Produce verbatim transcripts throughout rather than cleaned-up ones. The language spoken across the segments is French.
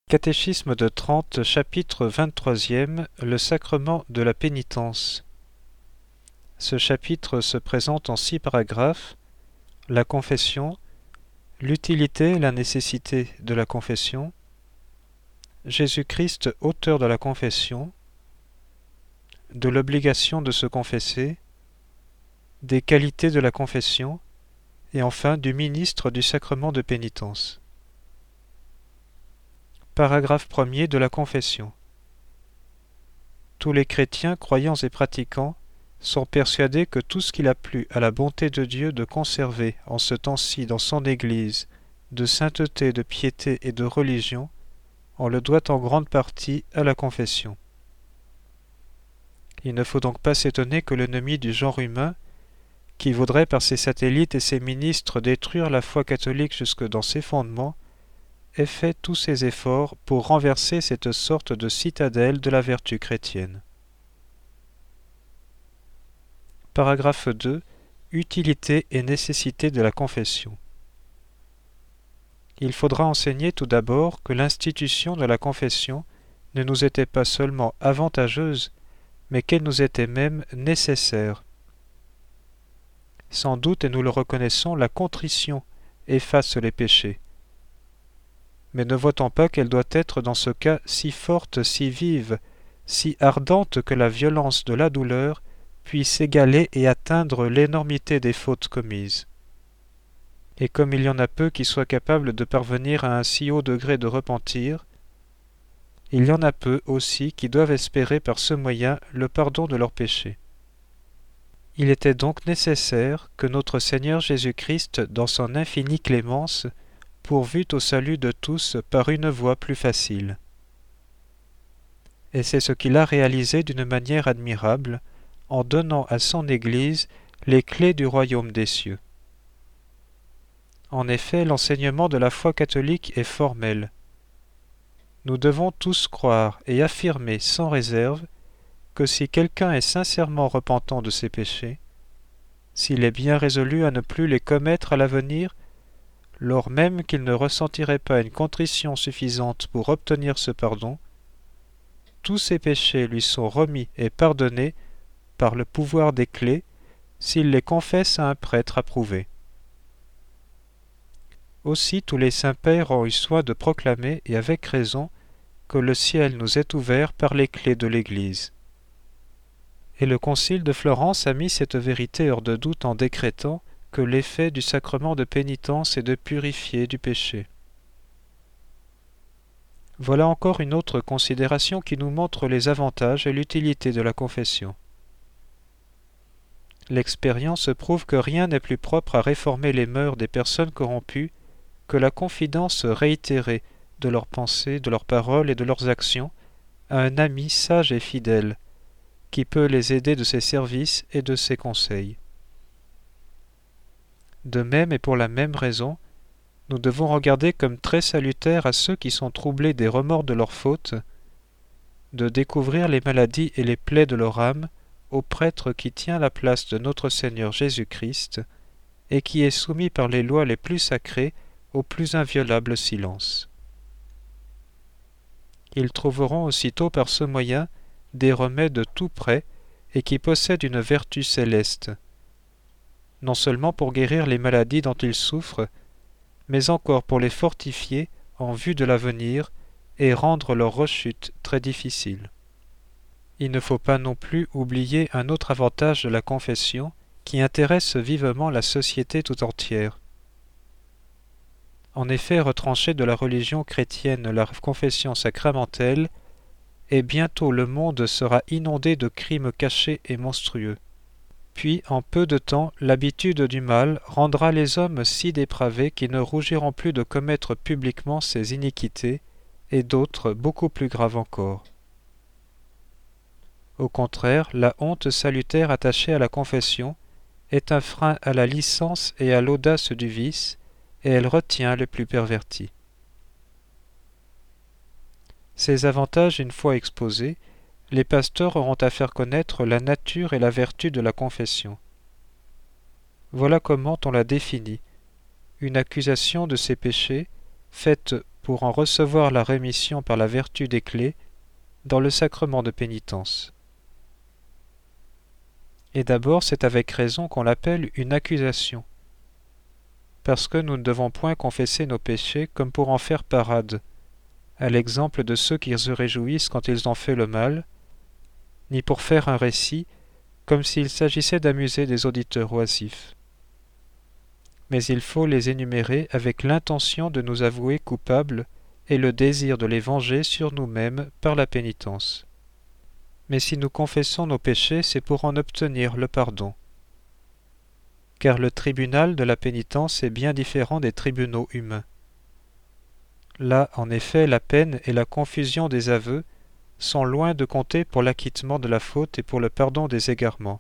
Catéchisme de Trente, chapitre vingt-troisième, le sacrement de la pénitence. Ce chapitre se présente en six paragraphes: la confession, l'utilité et la nécessité de la confession, Jésus-Christ auteur de la confession, de l'obligation de se confesser, des qualités de la confession, et enfin du ministre du sacrement de pénitence. Paragraphe premier de la confession. Tous les chrétiens, croyants et pratiquants, sont persuadés que tout ce qu'il a plu à la bonté de Dieu de conserver en ce temps-ci dans son Église de sainteté, de piété et de religion, on le doit en grande partie à la confession. Il ne faut donc pas s'étonner que l'ennemi du genre humain, qui voudrait par ses satellites et ses ministres détruire la foi catholique jusque dans ses fondements, ait fait tous ses efforts pour renverser cette sorte de citadelle de la vertu chrétienne. Paragraphe deux. Utilité et nécessité de la confession. Il faudra enseigner tout d'abord que l'institution de la confession ne nous était pas seulement avantageuse, mais qu'elle nous était même nécessaire. Sans doute, et nous le reconnaissons, la contrition efface les péchés. Mais ne voit-on pas qu'elle doit être dans ce cas si forte, si vive, si ardente que la violence de la douleur puisse égaler et atteindre l'énormité des fautes commises. Et comme il y en a peu qui soient capables de parvenir à un si haut degré de repentir, il y en a peu aussi qui doivent espérer par ce moyen le pardon de leurs péchés. Il était donc nécessaire que notre Seigneur Jésus-Christ, dans son infinie clémence, pourvût au salut de tous par une voie plus facile. Et c'est ce qu'il a réalisé d'une manière admirable, en donnant à son Église les clés du royaume des cieux. En effet, l'enseignement de la foi catholique est formel. Nous devons tous croire et affirmer sans réserve que si quelqu'un est sincèrement repentant de ses péchés, s'il est bien résolu à ne plus les commettre à l'avenir, lors même qu'il ne ressentirait pas une contrition suffisante pour obtenir ce pardon, tous ses péchés lui sont remis et pardonnés par le pouvoir des clés s'il les confesse à un prêtre approuvé. Aussi tous les saints pères ont eu soin de proclamer, et avec raison, que le ciel nous est ouvert par les clés de l'Église. Et le concile de Florence a mis cette vérité hors de doute en décrétant que l'effet du sacrement de pénitence est de purifier du péché. Voilà encore une autre considération qui nous montre les avantages et l'utilité de la confession. L'expérience prouve que rien n'est plus propre à réformer les mœurs des personnes corrompues que la confidence réitérée de leurs pensées, de leurs paroles et de leurs actions à un ami sage et fidèle, qui peut les aider de ses services et de ses conseils. De même et pour la même raison, nous devons regarder comme très salutaire à ceux qui sont troublés des remords de leurs fautes, de découvrir les maladies et les plaies de leur âme au prêtre qui tient la place de notre Seigneur Jésus-Christ et qui est soumis par les lois les plus sacrées au plus inviolable silence. Ils trouveront aussitôt par ce moyen des remèdes tout prêts et qui possèdent une vertu céleste, non seulement pour guérir les maladies dont ils souffrent, mais encore pour les fortifier en vue de l'avenir et rendre leur rechute très difficile. Il ne faut pas non plus oublier un autre avantage de la confession qui intéresse vivement la société tout entière. En effet, retranchée de la religion chrétienne la confession sacramentelle, et bientôt le monde sera inondé de crimes cachés et monstrueux. Puis, en peu de temps, l'habitude du mal rendra les hommes si dépravés qu'ils ne rougiront plus de commettre publiquement ces iniquités, et d'autres beaucoup plus graves encore. Au contraire, la honte salutaire attachée à la confession est un frein à la licence et à l'audace du vice, et elle retient les plus pervertis. Ces avantages une fois exposés, les pasteurs auront à faire connaître la nature et la vertu de la confession. Voilà comment on la définit: une accusation de ses péchés, faite pour en recevoir la rémission par la vertu des clés dans le sacrement de pénitence. Et d'abord, c'est avec raison qu'on l'appelle une accusation, parce que nous ne devons point confesser nos péchés comme pour en faire parade, à l'exemple de ceux qui se réjouissent quand ils ont fait le mal, ni pour faire un récit, comme s'il s'agissait d'amuser des auditeurs oisifs. Mais il faut les énumérer avec l'intention de nous avouer coupables et le désir de les venger sur nous-mêmes par la pénitence. Mais si nous confessons nos péchés, c'est pour en obtenir le pardon. Car le tribunal de la pénitence est bien différent des tribunaux humains. Là, en effet, la peine et la confusion des aveux sont loin de compter pour l'acquittement de la faute et pour le pardon des égarements.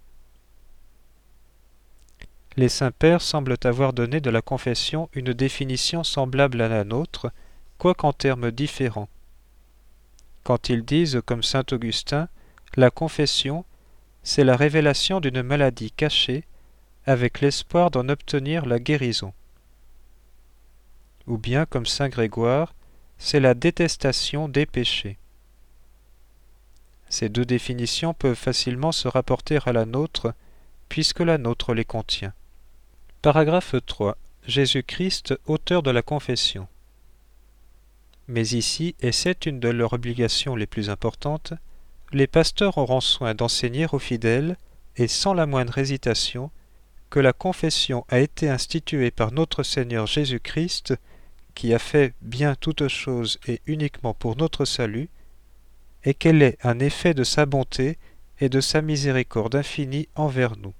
Les saints-pères semblent avoir donné de la confession une définition semblable à la nôtre, quoiqu'en termes différents. Quand ils disent, comme saint Augustin, la confession, c'est la révélation d'une maladie cachée, avec l'espoir d'en obtenir la guérison. Ou bien, comme saint Grégoire, c'est la détestation des péchés. Ces deux définitions peuvent facilement se rapporter à la nôtre, puisque la nôtre les contient. Paragraphe trois. Jésus-Christ, auteur de la confession. Mais ici, et c'est une de leurs obligations les plus importantes, les pasteurs auront soin d'enseigner aux fidèles, et sans la moindre hésitation, que la confession a été instituée par notre Seigneur Jésus-Christ, qui a fait bien toutes choses et uniquement pour notre salut, et qu'elle est un effet de sa bonté et de sa miséricorde infinie envers nous.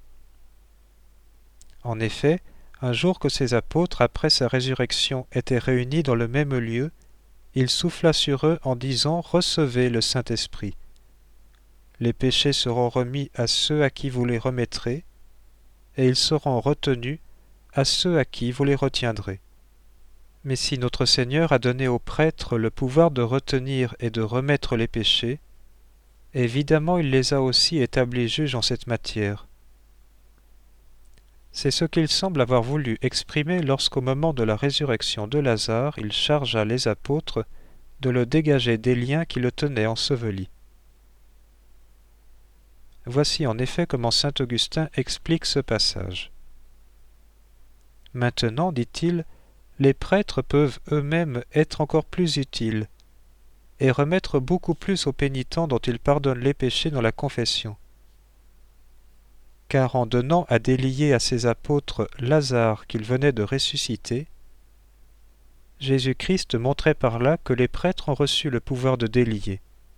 En effet, un jour que ses apôtres, après sa résurrection, étaient réunis dans le même lieu, il souffla sur eux en disant « Recevez le Saint-Esprit. Les péchés seront remis à ceux à qui vous les remettrez, et ils seront retenus à ceux à qui vous les retiendrez. » Mais si notre Seigneur a donné aux prêtres le pouvoir de retenir et de remettre les péchés, évidemment il les a aussi établis juges en cette matière. C'est ce qu'il semble avoir voulu exprimer lorsqu'au moment de la résurrection de Lazare, il chargea les apôtres de le dégager des liens qui le tenaient enseveli. Voici en effet comment saint Augustin explique ce passage. Maintenant, dit-il, les prêtres peuvent eux-mêmes être encore plus utiles et remettre beaucoup plus aux pénitents dont ils pardonnent les péchés dans la confession. Car en donnant à délier à ses apôtres Lazare qu'il venait de ressusciter, Jésus-Christ montrait par là que les prêtres ont reçu le pouvoir de délier.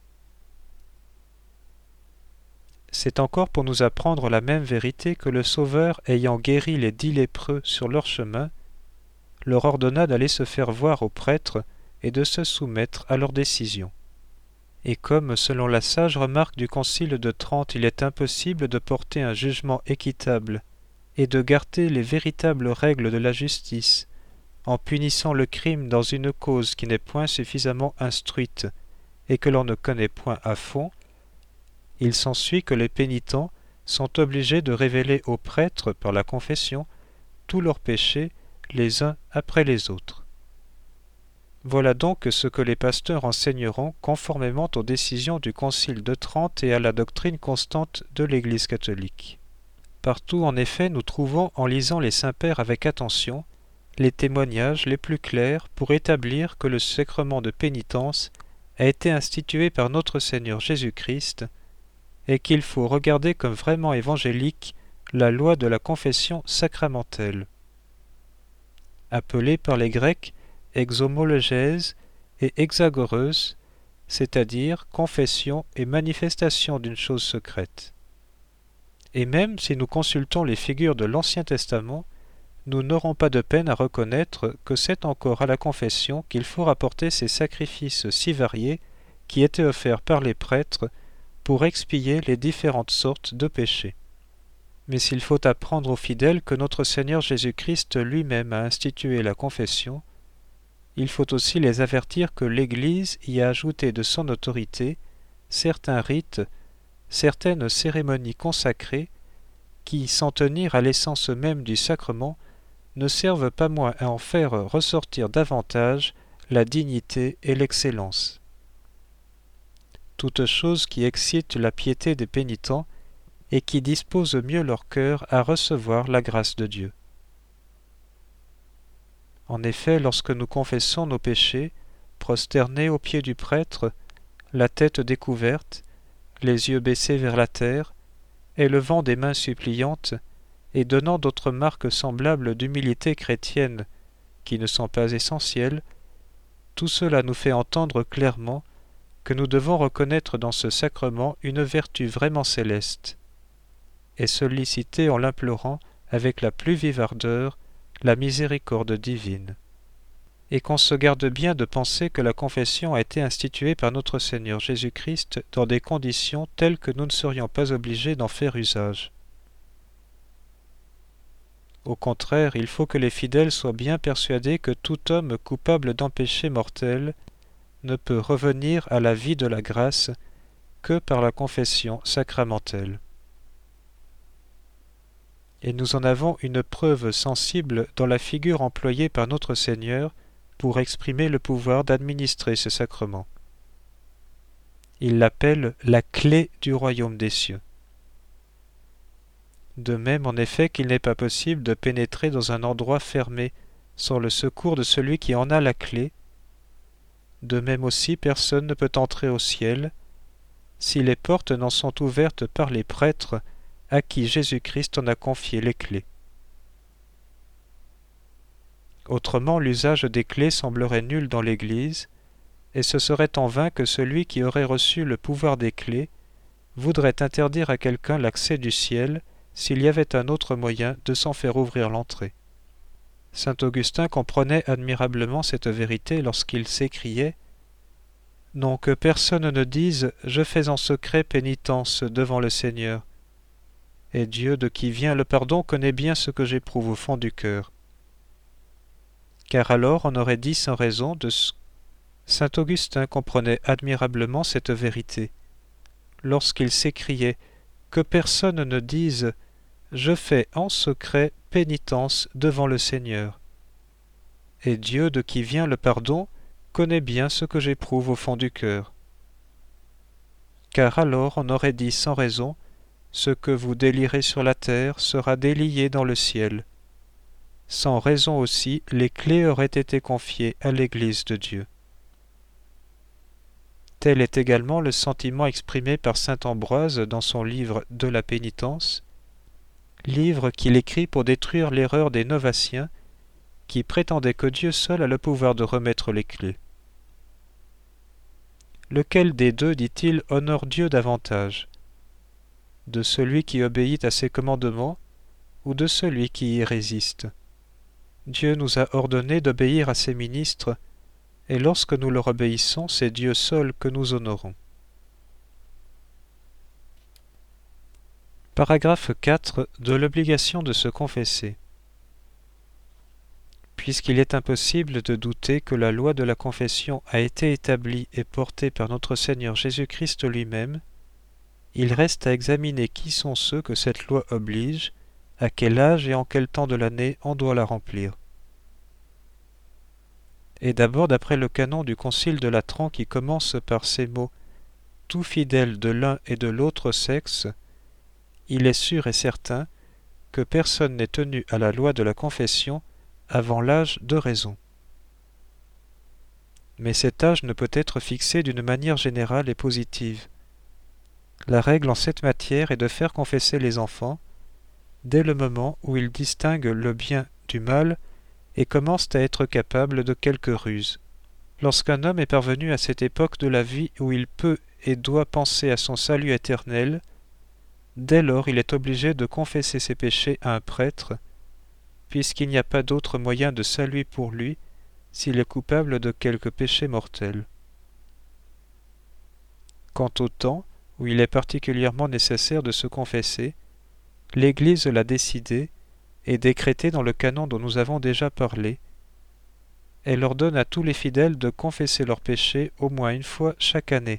C'est encore pour nous apprendre la même vérité que le Sauveur, ayant guéri les dix lépreux sur leur chemin, leur ordonna d'aller se faire voir aux prêtres et de se soumettre à leurs décisions. Et comme, selon la sage remarque du Concile de Trente, il est impossible de porter un jugement équitable et de garder les véritables règles de la justice, en punissant le crime dans une cause qui n'est point suffisamment instruite et que l'on ne connaît point à fond, il s'ensuit que les pénitents sont obligés de révéler aux prêtres, par la confession, tous leurs péchés les uns après les autres. Voilà donc ce que les pasteurs enseigneront conformément aux décisions du Concile de Trente et à la doctrine constante de l'Église catholique. Partout, en effet, nous trouvons, en lisant les saints-pères avec attention, les témoignages les plus clairs pour établir que le sacrement de pénitence a été institué par notre Seigneur Jésus-Christ et qu'il faut regarder comme vraiment évangélique la loi de la confession sacramentelle. Appelée par les Grecs exomologèse et exagoreuse, c'est-à-dire confession et manifestation d'une chose secrète. Et même si nous consultons les figures de l'Ancien Testament, nous n'aurons pas de peine à reconnaître que c'est encore à la confession qu'il faut rapporter ces sacrifices si variés qui étaient offerts par les prêtres pour expier les différentes sortes de péchés. Mais s'il faut apprendre aux fidèles que notre Seigneur Jésus-Christ lui-même a institué la confession, il faut aussi les avertir que l'Église y a ajouté de son autorité certains rites, certaines cérémonies consacrées qui, sans tenir à l'essence même du sacrement, ne servent pas moins à en faire ressortir davantage la dignité et l'excellence. Toute chose qui excite la piété des pénitents et qui dispose mieux leur cœur à recevoir la grâce de Dieu. En effet, lorsque nous confessons nos péchés, prosternés aux pieds du prêtre, la tête découverte, les yeux baissés vers la terre, élevant des mains suppliantes et donnant d'autres marques semblables d'humilité chrétienne qui ne sont pas essentielles, tout cela nous fait entendre clairement que nous devons reconnaître dans ce sacrement une vertu vraiment céleste, et solliciter en l'implorant avec la plus vive ardeur la miséricorde divine. Et qu'on se garde bien de penser que la confession a été instituée par notre Seigneur Jésus-Christ dans des conditions telles que nous ne serions pas obligés d'en faire usage. Au contraire, il faut que les fidèles soient bien persuadés que tout homme coupable d'un péché mortel ne peut revenir à la vie de la grâce que par la confession sacramentelle. Et nous en avons une preuve sensible dans la figure employée par notre Seigneur pour exprimer le pouvoir d'administrer ce sacrement. Il l'appelle la clé du royaume des cieux. De même, en effet, qu'il n'est pas possible de pénétrer dans un endroit fermé sans le secours de celui qui en a la clé, de même aussi personne ne peut entrer au ciel si les portes n'en sont ouvertes par les prêtres à qui Jésus-Christ en a confié les clés. Autrement, l'usage des clés semblerait nul dans l'Église, et ce serait en vain que celui qui aurait reçu le pouvoir des clés voudrait interdire à quelqu'un l'accès du ciel s'il y avait un autre moyen de s'en faire ouvrir l'entrée. Saint Augustin comprenait admirablement cette vérité lorsqu'il s'écriait « Non, que personne ne dise « Je fais en secret pénitence devant le Seigneur ». Et Dieu, de qui vient le pardon, connaît bien ce que j'éprouve au fond du cœur. Car alors on aurait dit sans raison de ce... Saint Augustin comprenait admirablement cette vérité, lorsqu'il s'écriait « Que personne ne dise « Je fais en secret pénitence devant le Seigneur ». Et Dieu, de qui vient le pardon, connaît bien ce que j'éprouve au fond du cœur. Car alors on aurait dit sans raison « Ce que vous délirez sur la terre sera délié dans le ciel ». Sans raison aussi, les clés auraient été confiées à l'Église de Dieu. Tel est également le sentiment exprimé par saint Ambroise dans son livre « De la pénitence », livre qu'il écrit pour détruire l'erreur des Novaciens qui prétendaient que Dieu seul a le pouvoir de remettre les clés. Lequel des deux, dit-il, honore Dieu davantage? De celui qui obéit à ses commandements ou de celui qui y résiste? Dieu nous a ordonné d'obéir à ses ministres, et lorsque nous leur obéissons, c'est Dieu seul que nous honorons. Paragraphe quatre de l'obligation de se confesser. Puisqu'il est impossible de douter que la loi de la confession a été établie et portée par notre Seigneur Jésus-Christ lui-même, il reste à examiner qui sont ceux que cette loi oblige, à quel âge et en quel temps de l'année on doit la remplir. Et d'abord d'après le canon du Concile de Latran qui commence par ces mots « Tout fidèle de l'un et de l'autre sexe », il est sûr et certain que personne n'est tenu à la loi de la confession avant l'âge de raison. Mais cet âge ne peut être fixé d'une manière générale et positive. La règle en cette matière est de faire confesser les enfants dès le moment où ils distinguent le bien du mal et commencent à être capables de quelques ruses. Lorsqu'un homme est parvenu à cette époque de la vie où il peut et doit penser à son salut éternel, dès lors il est obligé de confesser ses péchés à un prêtre, puisqu'il n'y a pas d'autre moyen de salut pour lui s'il est coupable de quelque péché mortel. Quant au temps où il est particulièrement nécessaire de se confesser, l'Église l'a décidé et décrété dans le canon dont nous avons déjà parlé. Elle ordonne à tous les fidèles de confesser leurs péchés au moins une fois chaque année.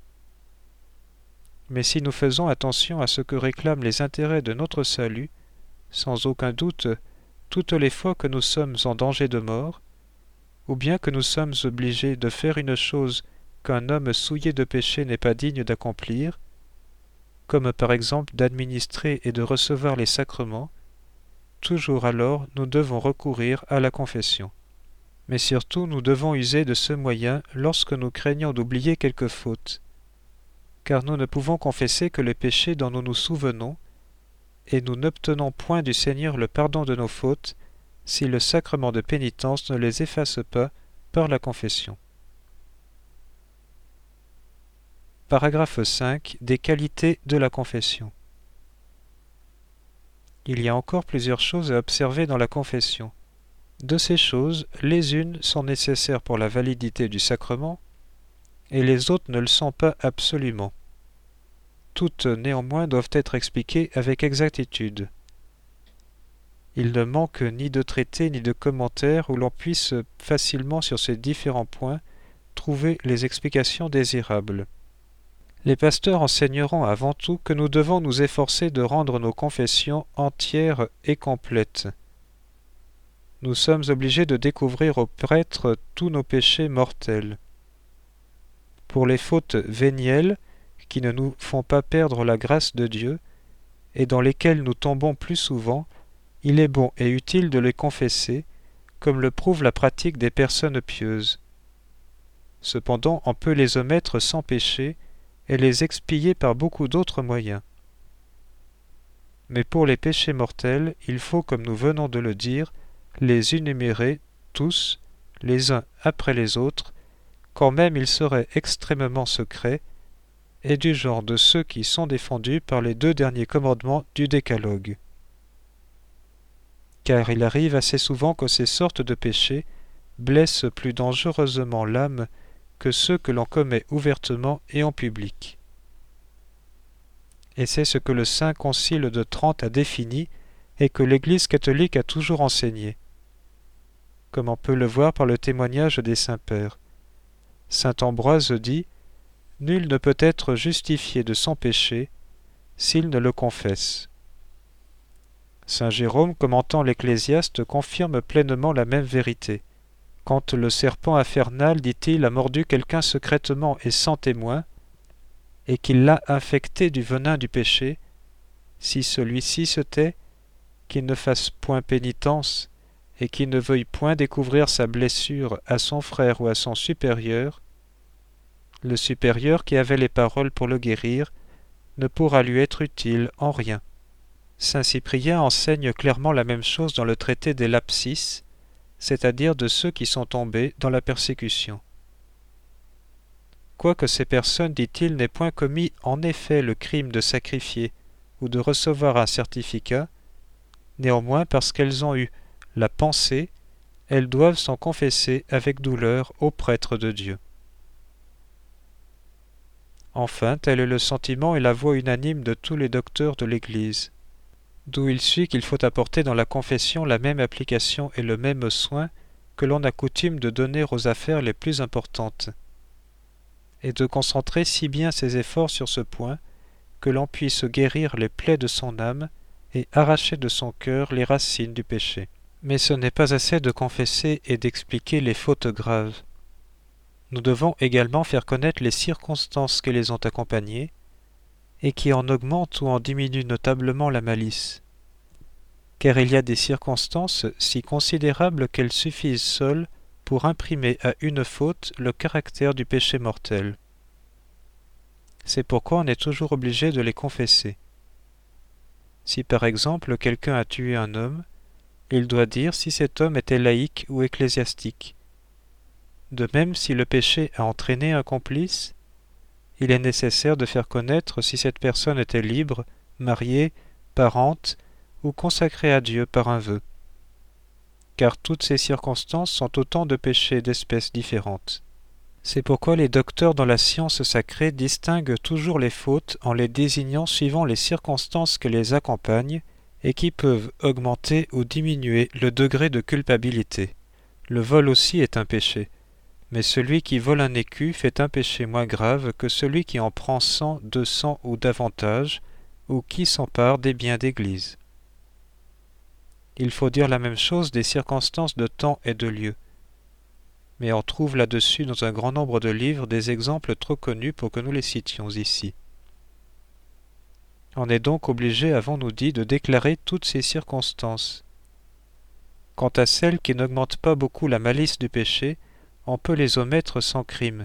Mais si nous faisons attention à ce que réclament les intérêts de notre salut, sans aucun doute, toutes les fois que nous sommes en danger de mort, ou bien que nous sommes obligés de faire une chose qu'un homme souillé de péché n'est pas digne d'accomplir, comme par exemple d'administrer et de recevoir les sacrements, toujours alors nous devons recourir à la confession. Mais surtout nous devons user de ce moyen lorsque nous craignons d'oublier quelque faute, car nous ne pouvons confesser que les péchés dont nous nous souvenons, et nous n'obtenons point du Seigneur le pardon de nos fautes si le sacrement de pénitence ne les efface pas par la confession. Paragraphe cinq. Des qualités de la confession. Il y a encore plusieurs choses à observer dans la confession. De ces choses, les unes sont nécessaires pour la validité du sacrement, et les autres ne le sont pas absolument. Toutes, néanmoins, doivent être expliquées avec exactitude. Il ne manque ni de traité ni de commentaires où l'on puisse facilement sur ces différents points trouver les explications désirables. Les pasteurs enseigneront avant tout que nous devons nous efforcer de rendre nos confessions entières et complètes. Nous sommes obligés de découvrir aux prêtres tous nos péchés mortels. Pour les fautes vénielles, qui ne nous font pas perdre la grâce de Dieu, et dans lesquelles nous tombons plus souvent, il est bon et utile de les confesser, comme le prouve la pratique des personnes pieuses. Cependant, on peut les omettre sans péché, et les expier par beaucoup d'autres moyens. Mais pour les péchés mortels, il faut, comme nous venons de le dire, les énumérer tous, les uns après les autres, quand même ils seraient extrêmement secrets, et du genre de ceux qui sont défendus par les deux derniers commandements du Décalogue. Car il arrive assez souvent que ces sortes de péchés blessent plus dangereusement l'âme que ceux que l'on commet ouvertement et en public. Et c'est ce que le Saint Concile de Trente a défini et que l'Église catholique a toujours enseigné, comme on peut le voir par le témoignage des saints-pères. Saint Ambroise dit « Nul ne peut être justifié de son péché s'il ne le confesse ». Saint Jérôme, commentant l'Ecclésiaste, confirme pleinement la même vérité. Quand le serpent infernal, dit-il, a mordu quelqu'un secrètement et sans témoin, et qu'il l'a infecté du venin du péché, si celui-ci se tait, qu'il ne fasse point pénitence, et qu'il ne veuille point découvrir sa blessure à son frère ou à son supérieur, le supérieur qui avait les paroles pour le guérir ne pourra lui être utile en rien. Saint Cyprien enseigne clairement la même chose dans le traité des Lapsis, c'est-à-dire de ceux qui sont tombés dans la persécution. Quoique ces personnes, dit-il, n'aient point commis en effet le crime de sacrifier ou de recevoir un certificat, néanmoins parce qu'elles ont eu la pensée, elles doivent s'en confesser avec douleur au prêtre de Dieu. Enfin, tel est le sentiment et la voix unanime de tous les docteurs de l'Église, d'où il suit qu'il faut apporter dans la confession la même application et le même soin que l'on a coutume de donner aux affaires les plus importantes, et de concentrer si bien ses efforts sur ce point que l'on puisse guérir les plaies de son âme et arracher de son cœur les racines du péché. Mais ce n'est pas assez de confesser et d'expliquer les fautes graves. Nous devons également faire connaître les circonstances qui les ont accompagnées et qui en augmentent ou en diminuent notablement la malice. Car il y a des circonstances si considérables qu'elles suffisent seules pour imprimer à une faute le caractère du péché mortel. C'est pourquoi on est toujours obligé de les confesser. Si par exemple quelqu'un a tué un homme, il doit dire si cet homme était laïque ou ecclésiastique. De même, si le péché a entraîné un complice, il est nécessaire de faire connaître si cette personne était libre, mariée, parente ou consacrée à Dieu par un vœu. Car toutes ces circonstances sont autant de péchés d'espèces différentes. C'est pourquoi les docteurs dans la science sacrée distinguent toujours les fautes en les désignant suivant les circonstances qui les accompagnent et qui peuvent augmenter ou diminuer le degré de culpabilité. Le vol aussi est un péché, mais celui qui vole un écu fait un péché moins grave que celui qui en prend cent, deux cents ou davantage, ou qui s'empare des biens d'Église. Il faut dire la même chose des circonstances de temps et de lieu. mais on trouve là-dessus dans un grand nombre de livres des exemples trop connus pour que nous les citions ici. On est donc obligé, avons-nous dit, de déclarer toutes ces circonstances. Quant à celles qui n'augmentent pas beaucoup la malice du péché, on peut les omettre sans crime.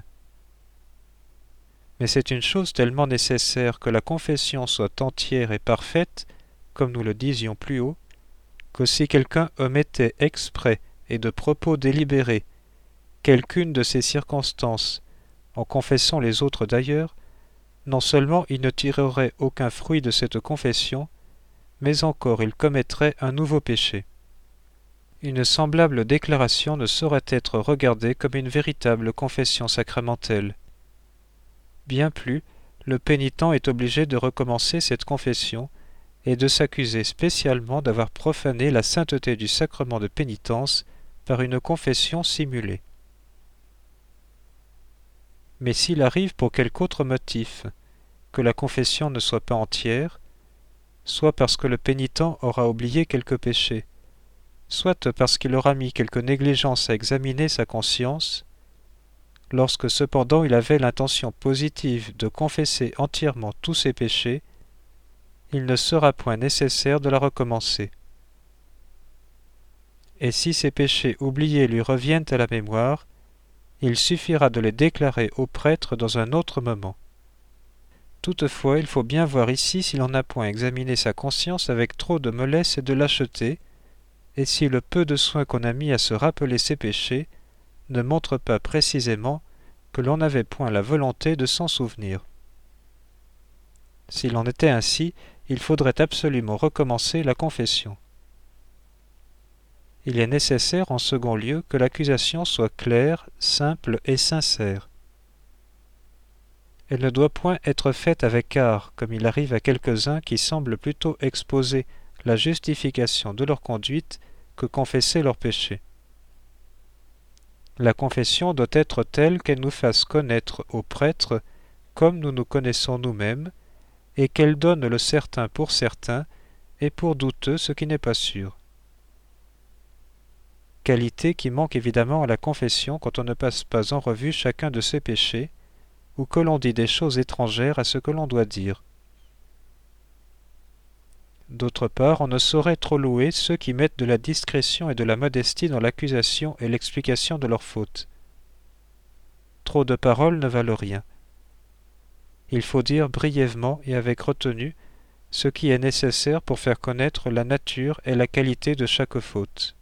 Mais c'est une chose tellement nécessaire que la confession soit entière et parfaite, comme nous le disions plus haut, que si quelqu'un omettait exprès et de propos délibérés quelqu'une de ces circonstances, en confessant les autres d'ailleurs, non seulement il ne tirerait aucun fruit de cette confession, mais encore il commettrait un nouveau péché. Une semblable déclaration ne saurait être regardée comme une véritable confession sacramentelle. Bien plus, le pénitent est obligé de recommencer cette confession et de s'accuser spécialement d'avoir profané la sainteté du sacrement de pénitence par une confession simulée. Mais s'il arrive pour quelque autre motif que la confession ne soit pas entière, soit parce que le pénitent aura oublié quelque péché, soit parce qu'il aura mis quelque négligence à examiner sa conscience, lorsque cependant il avait l'intention positive de confesser entièrement tous ses péchés, il ne sera point nécessaire de la recommencer. Et si ces péchés oubliés lui reviennent à la mémoire, il suffira de les déclarer au prêtre dans un autre moment. Toutefois, il faut bien voir ici s'il n'en a point examiné sa conscience avec trop de mollesse et de lâcheté, et si le peu de soin qu'on a mis à se rappeler ses péchés ne montre pas précisément que l'on n'avait point la volonté de s'en souvenir. S'il en était ainsi, il faudrait absolument recommencer la confession. Il est nécessaire en second lieu que l'accusation soit claire, simple et sincère. Elle ne doit point être faite avec art, comme il arrive à quelques-uns qui semblent plutôt exposer la justification de leur conduite que confesser leurs péchés. La confession doit être telle qu'elle nous fasse connaître au prêtre comme nous nous connaissons nous-mêmes, et qu'elle donne le certain pour certain et pour douteux ce qui n'est pas sûr. Qualité qui manque évidemment à la confession quand on ne passe pas en revue chacun de ses péchés, ou que l'on dit des choses étrangères à ce que l'on doit dire. D'autre part, on ne saurait trop louer ceux qui mettent de la discrétion et de la modestie dans l'accusation et l'explication de leurs fautes. Trop de paroles ne valent rien. Il faut dire brièvement et avec retenue ce qui est nécessaire pour faire connaître la nature et la qualité de chaque faute.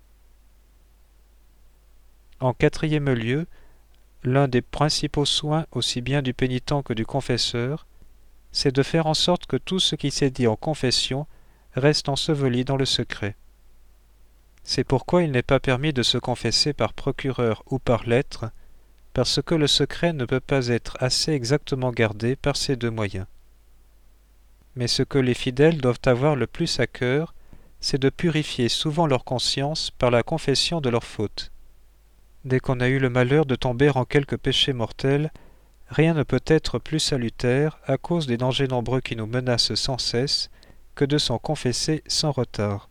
En quatrième lieu, l'un des principaux soins aussi bien du pénitent que du confesseur, c'est de faire en sorte que tout ce qui s'est dit en confession reste enseveli dans le secret. C'est pourquoi il n'est pas permis de se confesser par procureur ou par lettre, parce que le secret ne peut pas être assez exactement gardé par ces deux moyens. Mais ce que les fidèles doivent avoir le plus à cœur, c'est de purifier souvent leur conscience par la confession de leurs fautes. Dès qu'on a eu le malheur de tomber en quelque péché mortel, rien ne peut être plus salutaire, à cause des dangers nombreux qui nous menacent sans cesse, que de s'en confesser sans retard.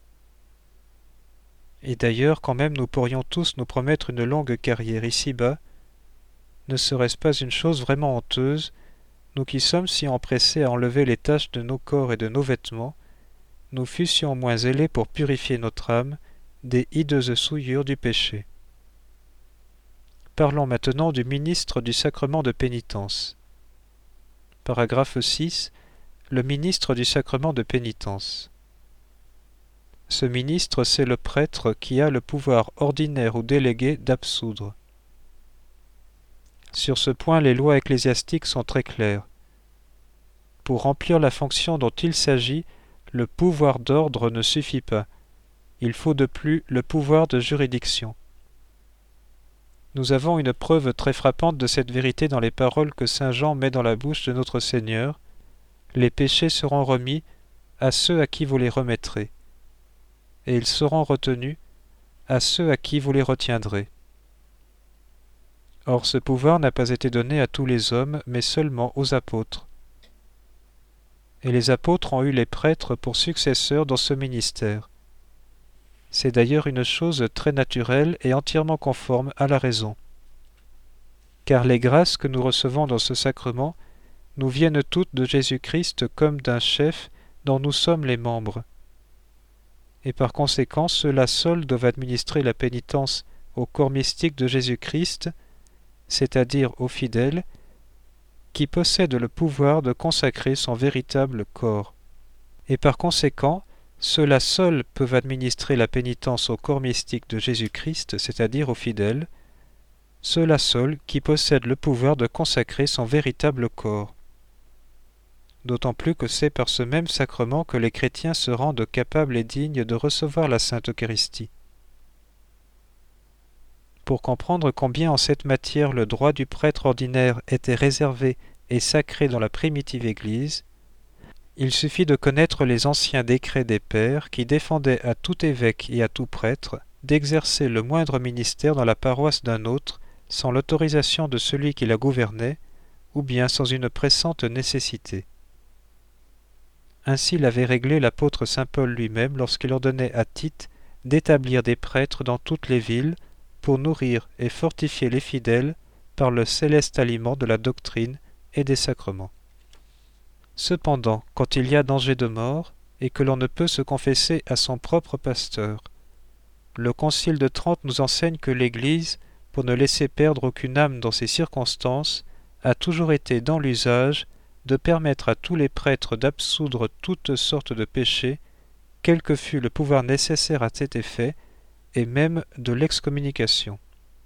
Et d'ailleurs, quand même nous pourrions tous nous promettre une longue carrière ici-bas, ne serait-ce pas une chose vraiment honteuse, nous qui sommes si empressés à enlever les taches de nos corps et de nos vêtements, nous fussions moins zélés pour purifier notre âme des hideuses souillures du péché. Parlons maintenant du ministre du sacrement de pénitence. Paragraphe six. Le ministre du sacrement de pénitence. Ce ministre, c'est le prêtre qui a le pouvoir ordinaire ou délégué d'absoudre. Sur ce point, les lois ecclésiastiques sont très claires. Pour remplir la fonction dont il s'agit, le pouvoir d'ordre ne suffit pas. Il faut de plus le pouvoir de juridiction. Nous avons une preuve très frappante de cette vérité dans les paroles que saint Jean met dans la bouche de notre Seigneur. Les péchés seront remis à ceux à qui vous les remettrez, et ils seront retenus à ceux à qui vous les retiendrez. Or ce pouvoir n'a pas été donné à tous les hommes, mais seulement aux apôtres. Et les apôtres ont eu les prêtres pour successeurs dans ce ministère. C'est d'ailleurs une chose très naturelle et entièrement conforme à la raison. Car les grâces que nous recevons dans ce sacrement nous viennent toutes de Jésus-Christ comme d'un chef dont nous sommes les membres. Et par conséquent, ceux-là seuls doivent administrer la pénitence au corps mystique de Jésus-Christ, c'est-à-dire aux fidèles, qui possèdent le pouvoir de consacrer son véritable corps. Et par conséquent, ceux-là seuls peuvent administrer la pénitence au corps mystique de Jésus-Christ, c'est-à-dire aux fidèles, ceux-là seuls qui possèdent le pouvoir de consacrer son véritable corps. D'autant plus que c'est par ce même sacrement que les chrétiens se rendent capables et dignes de recevoir la Sainte Eucharistie. Pour comprendre combien en cette matière le droit du prêtre ordinaire était réservé et sacré dans la primitive Église, il suffit de connaître les anciens décrets des pères qui défendaient à tout évêque et à tout prêtre d'exercer le moindre ministère dans la paroisse d'un autre sans l'autorisation de celui qui la gouvernait, ou bien sans une pressante nécessité. Ainsi l'avait réglé l'apôtre saint Paul lui-même lorsqu'il ordonnait à Tite d'établir des prêtres dans toutes les villes pour nourrir et fortifier les fidèles par le céleste aliment de la doctrine et des sacrements. Cependant, quand il y a danger de mort et que l'on ne peut se confesser à son propre pasteur, le Concile de Trente nous enseigne que l'Église, pour ne laisser perdre aucune âme dans ces circonstances, a toujours été dans l'usage de permettre à tous les prêtres d'absoudre toutes sortes de péchés, quel que fût le pouvoir nécessaire à cet effet, et même de l'excommunication.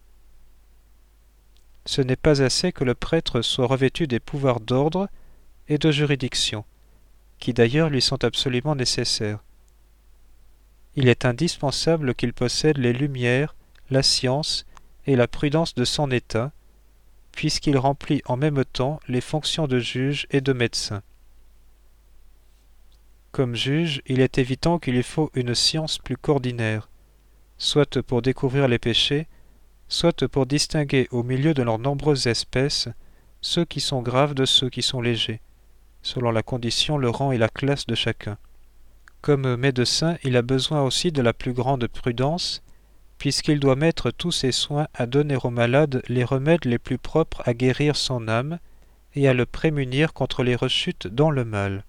Ce n'est pas assez que le prêtre soit revêtu des pouvoirs d'ordre et de juridiction, qui d'ailleurs lui sont absolument nécessaires. Il est indispensable qu'il possède les lumières, la science et la prudence de son état, puisqu'il remplit en même temps les fonctions de juge et de médecin. Comme juge, il est évident qu'il lui faut une science plus qu'ordinaire, soit pour découvrir les péchés, soit pour distinguer au milieu de leurs nombreuses espèces ceux qui sont graves de ceux qui sont légers, selon la condition, le rang et la classe de chacun. Comme médecin, il a besoin aussi de la plus grande prudence, puisqu'il doit mettre tous ses soins à donner au malade les remèdes les plus propres à guérir son âme et à le prémunir contre les rechutes dans le mal.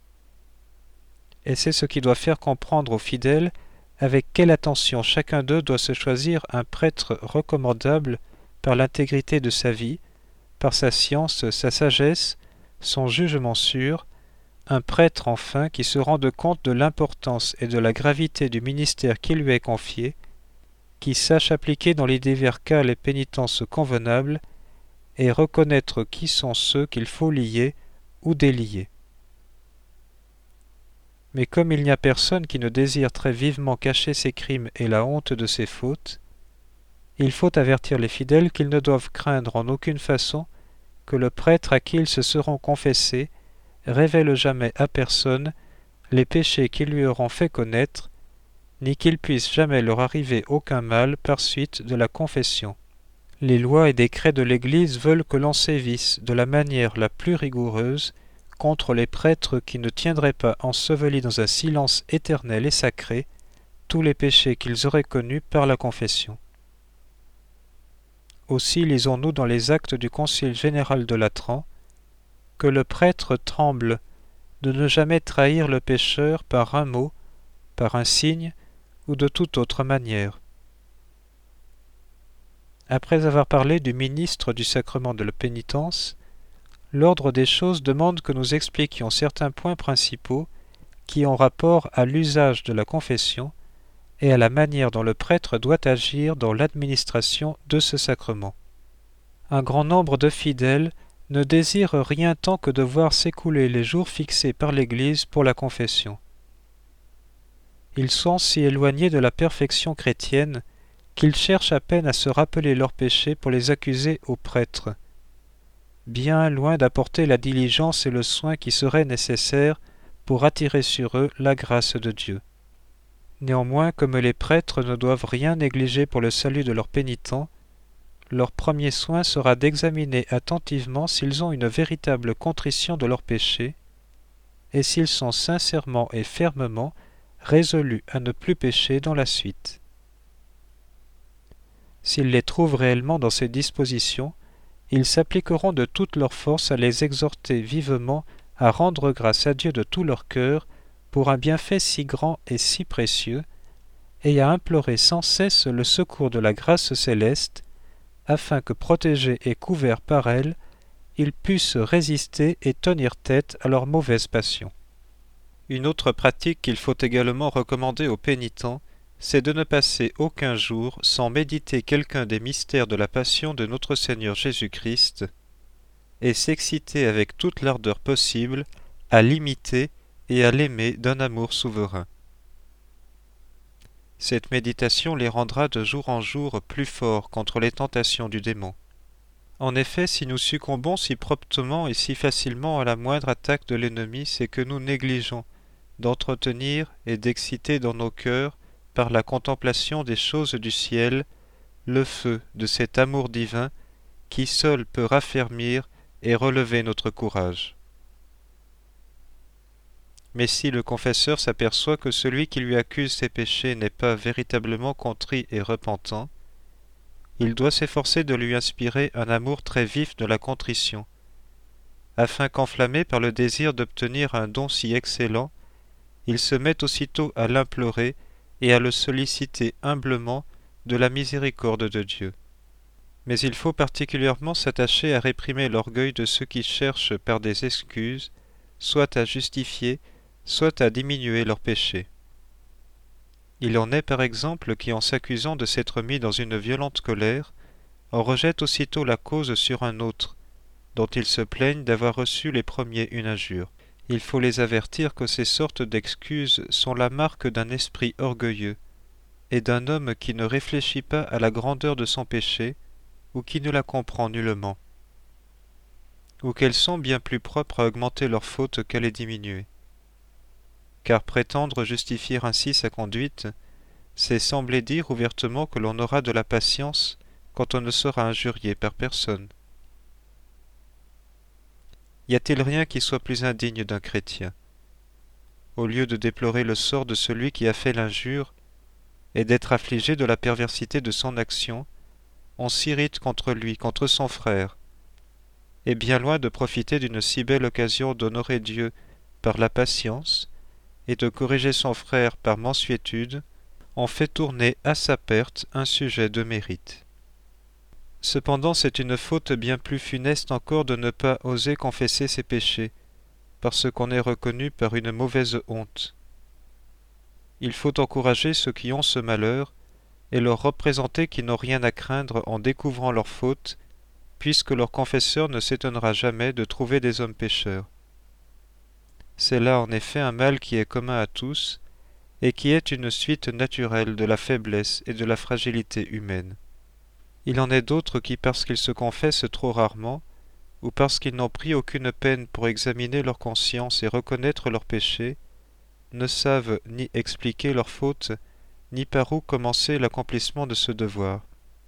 Et c'est ce qui doit faire comprendre aux fidèles avec quelle attention chacun d'eux doit se choisir un prêtre recommandable par l'intégrité de sa vie, par sa science, sa sagesse, son jugement sûr, un prêtre enfin qui se rende compte de l'importance et de la gravité du ministère qui lui est confié, qui sache appliquer dans les divers cas les pénitences convenables et reconnaître qui sont ceux qu'il faut lier ou délier. Mais comme il n'y a personne qui ne désire très vivement cacher ses crimes et la honte de ses fautes, il faut avertir les fidèles qu'ils ne doivent craindre en aucune façon que le prêtre à qui ils se seront confessés révèle jamais à personne les péchés qu'ils lui auront fait connaître, ni qu'il puisse jamais leur arriver aucun mal par suite de la confession. Les lois et décrets de l'Église veulent que l'on sévisse de la manière la plus rigoureuse contre les prêtres qui ne tiendraient pas ensevelis dans un silence éternel et sacré tous les péchés qu'ils auraient connus par la confession. Aussi lisons-nous dans les actes du Concile général de Latran que le prêtre tremble de ne jamais trahir le pécheur par un mot, par un signe ou de toute autre manière. Après avoir parlé du ministre du sacrement de la pénitence, l'ordre des choses demande que nous expliquions certains points principaux qui ont rapport à l'usage de la confession et à la manière dont le prêtre doit agir dans l'administration de ce sacrement. Un grand nombre de fidèles ne désirent rien tant que de voir s'écouler les jours fixés par l'Église pour la confession. Ils sont si éloignés de la perfection chrétienne qu'ils cherchent à peine à se rappeler leurs péchés pour les accuser aux prêtres, bien loin d'apporter la diligence et le soin qui seraient nécessaires pour attirer sur eux la grâce de Dieu. Néanmoins, comme les prêtres ne doivent rien négliger pour le salut de leurs pénitents, leur premier soin sera d'examiner attentivement s'ils ont une véritable contrition de leurs péchés, et s'ils sont sincèrement et fermement résolus à ne plus pécher dans la suite. S'ils les trouvent réellement dans ces dispositions, ils s'appliqueront de toute leur force à les exhorter vivement à rendre grâce à Dieu de tout leur cœur pour un bienfait si grand et si précieux, et à implorer sans cesse le secours de la grâce céleste, afin que, protégés et couverts par elle, ils puissent résister et tenir tête à leurs mauvaises passions. Une autre pratique qu'il faut également recommander aux pénitents, c'est de ne passer aucun jour sans méditer quelqu'un des mystères de la passion de notre Seigneur Jésus-Christ, et s'exciter avec toute l'ardeur possible à l'imiter et à l'aimer d'un amour souverain. Cette méditation les rendra de jour en jour plus forts contre les tentations du démon. En effet, si nous succombons si promptement et si facilement à la moindre attaque de l'ennemi, c'est que nous négligeons d'entretenir et d'exciter dans nos cœurs, par la contemplation des choses du ciel, le feu de cet amour divin qui seul peut raffermir et relever notre courage. Mais si le confesseur s'aperçoit que celui qui lui accuse ses péchés n'est pas véritablement contrit et repentant, il doit s'efforcer de lui inspirer un amour très vif de la contrition, afin qu'enflammé par le désir d'obtenir un don si excellent, il se mette aussitôt à l'implorer et à le solliciter humblement de la miséricorde de Dieu. Mais il faut particulièrement s'attacher à réprimer l'orgueil de ceux qui cherchent par des excuses, soit à justifier, soit à diminuer leurs péchés. Il en est par exemple qui, en s'accusant de s'être mis dans une violente colère, en rejettent aussitôt la cause sur un autre, dont ils se plaignent d'avoir reçu les premiers une injure. Il faut les avertir que ces sortes d'excuses sont la marque d'un esprit orgueilleux et d'un homme qui ne réfléchit pas à la grandeur de son péché ou qui ne la comprend nullement, ou qu'elles sont bien plus propres à augmenter leur faute qu'à les diminuer. Car prétendre justifier ainsi sa conduite, c'est sembler dire ouvertement que l'on aura de la patience quand on ne sera injurié par personne. Y a-t-il rien qui soit plus indigne d'un chrétien? Au lieu de déplorer le sort de celui qui a fait l'injure, et d'être affligé de la perversité de son action, on s'irrite contre lui, contre son frère, et bien loin de profiter d'une si belle occasion d'honorer Dieu par la patience, et de corriger son frère par mansuétude, on fait tourner à sa perte un sujet de mérite. Cependant, c'est une faute bien plus funeste encore de ne pas oser confesser ses péchés, parce qu'on est reconnu par une mauvaise honte. Il faut encourager ceux qui ont ce malheur, et leur représenter qu'ils n'ont rien à craindre en découvrant leurs fautes, puisque leur confesseur ne s'étonnera jamais de trouver des hommes pécheurs. C'est là en effet un mal qui est commun à tous, et qui est une suite naturelle de la faiblesse et de la fragilité humaine. Il en est d'autres qui, parce qu'ils se confessent trop rarement, ou parce qu'ils n'ont pris aucune peine pour examiner leur conscience et reconnaître leurs péchés, ne savent ni expliquer leurs fautes, ni par où commencer l'accomplissement de ce devoir.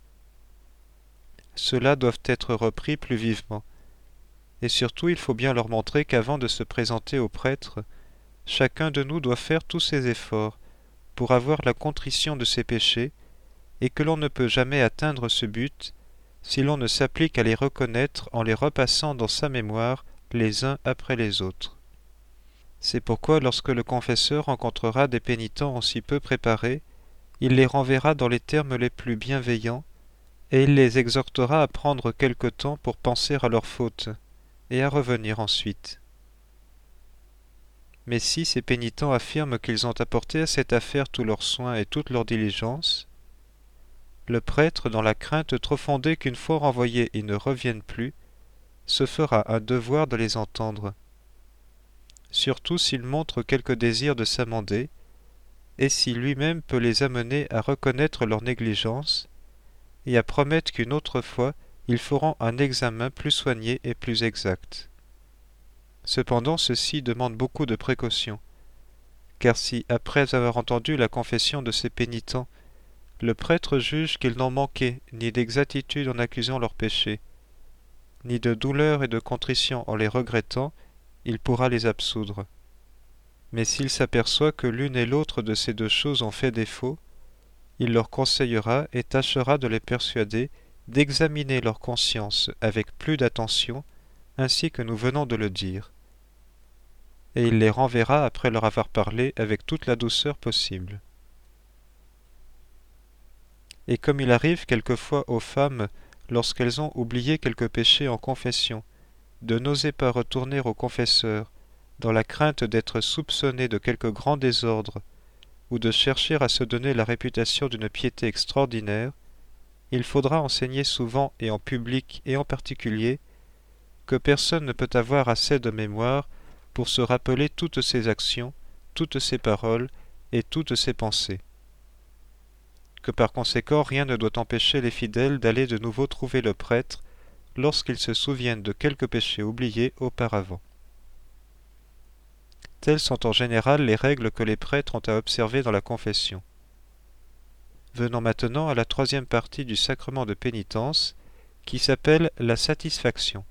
Ceux-là doivent être repris plus vivement, et surtout il faut bien leur montrer qu'avant de se présenter au prêtre, chacun de nous doit faire tous ses efforts pour avoir la contrition de ses péchés, et que l'on ne peut jamais atteindre ce but si l'on ne s'applique à les reconnaître en les repassant dans sa mémoire les uns après les autres. C'est pourquoi lorsque le confesseur rencontrera des pénitents aussi peu préparés, il les renverra dans les termes les plus bienveillants, et il les exhortera à prendre quelque temps pour penser à leurs fautes, et à revenir ensuite. Mais si ces pénitents affirment qu'ils ont apporté à cette affaire tous leurs soins et toute leur diligence, le prêtre, dans la crainte trop fondée qu'une fois renvoyés ils ne reviennent plus, se fera un devoir de les entendre, surtout s'il montre quelque désir de s'amender, et si lui-même peut les amener à reconnaître leur négligence, et à promettre qu'une autre fois ils feront un examen plus soigné et plus exact. Cependant, ceci demande beaucoup de précaution, car si, après avoir entendu la confession de ces pénitents, le prêtre juge qu'ils n'ont manqué ni d'exactitude en accusant leurs péchés, ni de douleur et de contrition en les regrettant, il pourra les absoudre. Mais s'il s'aperçoit que l'une et l'autre de ces deux choses ont fait défaut, il leur conseillera et tâchera de les persuader d'examiner leur conscience avec plus d'attention, ainsi que nous venons de le dire. Et il les renverra après leur avoir parlé avec toute la douceur possible. Et comme il arrive quelquefois aux femmes, lorsqu'elles ont oublié quelque péché en confession, de n'oser pas retourner au confesseur, dans la crainte d'être soupçonnées de quelque grand désordre, ou de chercher à se donner la réputation d'une piété extraordinaire, il faudra enseigner souvent et en public et en particulier que personne ne peut avoir assez de mémoire pour se rappeler toutes ses actions, toutes ses paroles et toutes ses pensées. Que par conséquent rien ne doit empêcher les fidèles d'aller de nouveau trouver le prêtre lorsqu'ils se souviennent de quelques péchés oubliés auparavant. Telles sont en général les règles que les prêtres ont à observer dans la confession. Venons maintenant à la troisième partie du sacrement de pénitence, qui s'appelle la satisfaction.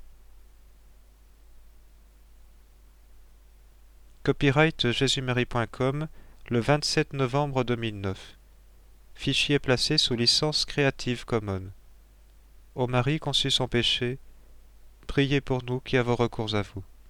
Copyright jésus-marie point com, le vingt-sept novembre deux mille neuf. Fichier placé sous licence Creative Commons. Ô Marie conçue sans péché, priez pour nous qui avons recours à vous.